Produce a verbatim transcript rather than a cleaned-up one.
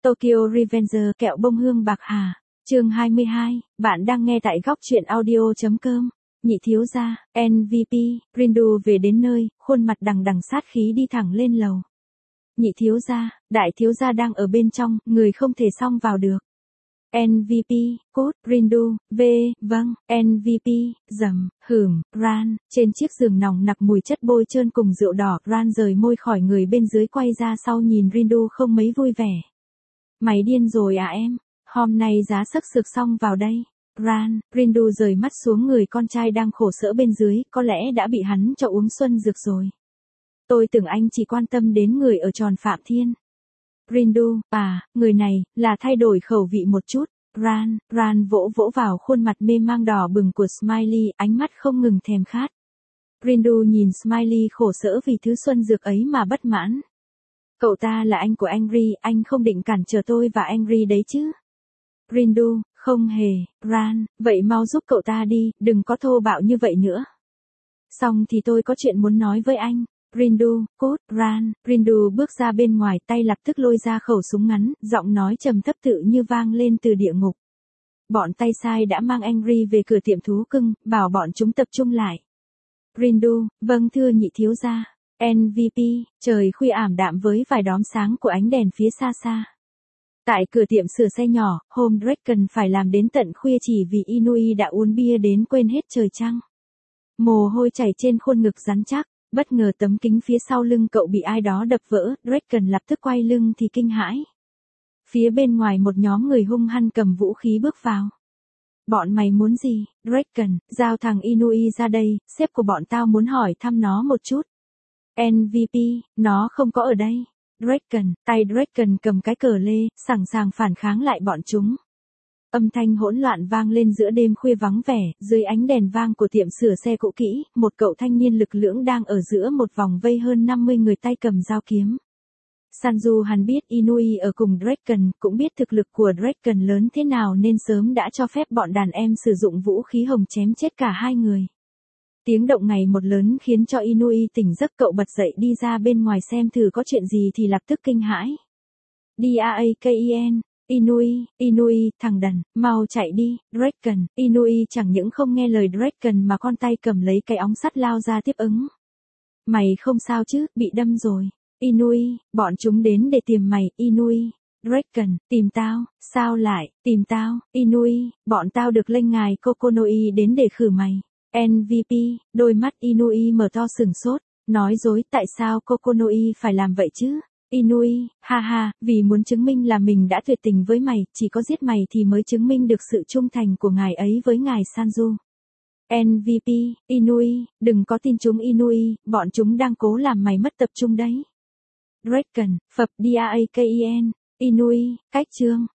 Tokyo Revenger kẹo bông hương bạc hà. Chương hai mươi hai, bạn đang nghe tại góc truyện audio chấm com. Nhị thiếu gia, en vê pê, Rindu về đến nơi, khuôn mặt đằng đằng sát khí đi thẳng lên lầu. Nhị thiếu gia, đại thiếu gia đang ở bên trong, người không thể xông vào được. en vê pê, cốt, Rindu, v, vâng, en vê pê, dầm, hửm, Ran, trên chiếc giường nòng nặc mùi chất bôi trơn cùng rượu đỏ, Ran rời môi khỏi người bên dưới quay ra sau nhìn Rindu không mấy vui vẻ. Mày điên rồi à em, hôm nay giá sắc sược xong vào đây. Ran, Rindu rời mắt xuống người con trai đang khổ sở bên dưới, có lẽ đã bị hắn cho uống xuân dược rồi. Tôi tưởng anh chỉ quan tâm đến người ở tròn Phạm Thiên. Rindu, à, người này, là thay đổi khẩu vị một chút. Ran, Ran vỗ vỗ vào khuôn mặt mê mang đỏ bừng của Smiley, ánh mắt không ngừng thèm khát. Rindu nhìn Smiley khổ sở vì thứ xuân dược ấy mà bất mãn. Cậu ta là anh của Angry, anh không định cản trở tôi và Angry đấy chứ? Rindu, không hề, Ran, vậy mau giúp cậu ta đi, đừng có thô bạo như vậy nữa. Xong thì tôi có chuyện muốn nói với anh. Rindu, cốt, Ran, Rindu bước ra bên ngoài, tay lập tức lôi ra khẩu súng ngắn, giọng nói trầm thấp tự như vang lên từ địa ngục. Bọn tay sai đã mang Angry về cửa tiệm thú cưng, bảo bọn chúng tập trung lại. Rindu, vâng thưa nhị thiếu gia. en vê pê, trời khuya ảm đạm với vài đóm sáng của ánh đèn phía xa xa. Tại cửa tiệm sửa xe nhỏ, hôm Draken phải làm đến tận khuya chỉ vì Inui đã uống bia đến quên hết trời trăng. Mồ hôi chảy trên khuôn ngực rắn chắc, bất ngờ tấm kính phía sau lưng cậu bị ai đó đập vỡ, Draken lập tức quay lưng thì kinh hãi. Phía bên ngoài một nhóm người hung hăng cầm vũ khí bước vào. Bọn mày muốn gì, Draken, giao thằng Inui ra đây, sếp của bọn tao muốn hỏi thăm nó một chút. en vê pê, nó không có ở đây. Draken, tay Draken cầm cái cờ lê, sẵn sàng phản kháng lại bọn chúng. Âm thanh hỗn loạn vang lên giữa đêm khuya vắng vẻ, dưới ánh đèn vang của tiệm sửa xe cũ kỹ, một cậu thanh niên lực lưỡng đang ở giữa một vòng vây hơn năm mươi người tay cầm dao kiếm. Sanju hắn biết Inui ở cùng Draken, cũng biết thực lực của Draken lớn thế nào nên sớm đã cho phép bọn đàn em sử dụng vũ khí hồng chém chết cả hai người. Tiếng động ngày một lớn khiến cho Inui tỉnh giấc, cậu bật dậy đi ra bên ngoài xem thử có chuyện gì thì lập tức kinh hãi. Draken, Inui, Inui, thằng đần, mau chạy đi, Draken, Inui chẳng những không nghe lời Draken mà con tay cầm lấy cái ống sắt lao ra tiếp ứng. Mày không sao chứ, bị đâm rồi. Inui, bọn chúng đến để tìm mày, Inui. Draken, tìm tao, sao lại, tìm tao, Inui, bọn tao được lệnh ngài Kokonoi đến để khử mày. en vê pê, đôi mắt Inui mở to sừng sốt, nói dối tại sao Kokonoi phải làm vậy chứ? Inui, ha ha, vì muốn chứng minh là mình đã tuyệt tình với mày, chỉ có giết mày thì mới chứng minh được sự trung thành của ngài ấy với ngài Sanju. en vê pê, Inui, đừng có tin chúng Inui, bọn chúng đang cố làm mày mất tập trung đấy. Draken, phập Draken, Inui, cách chương,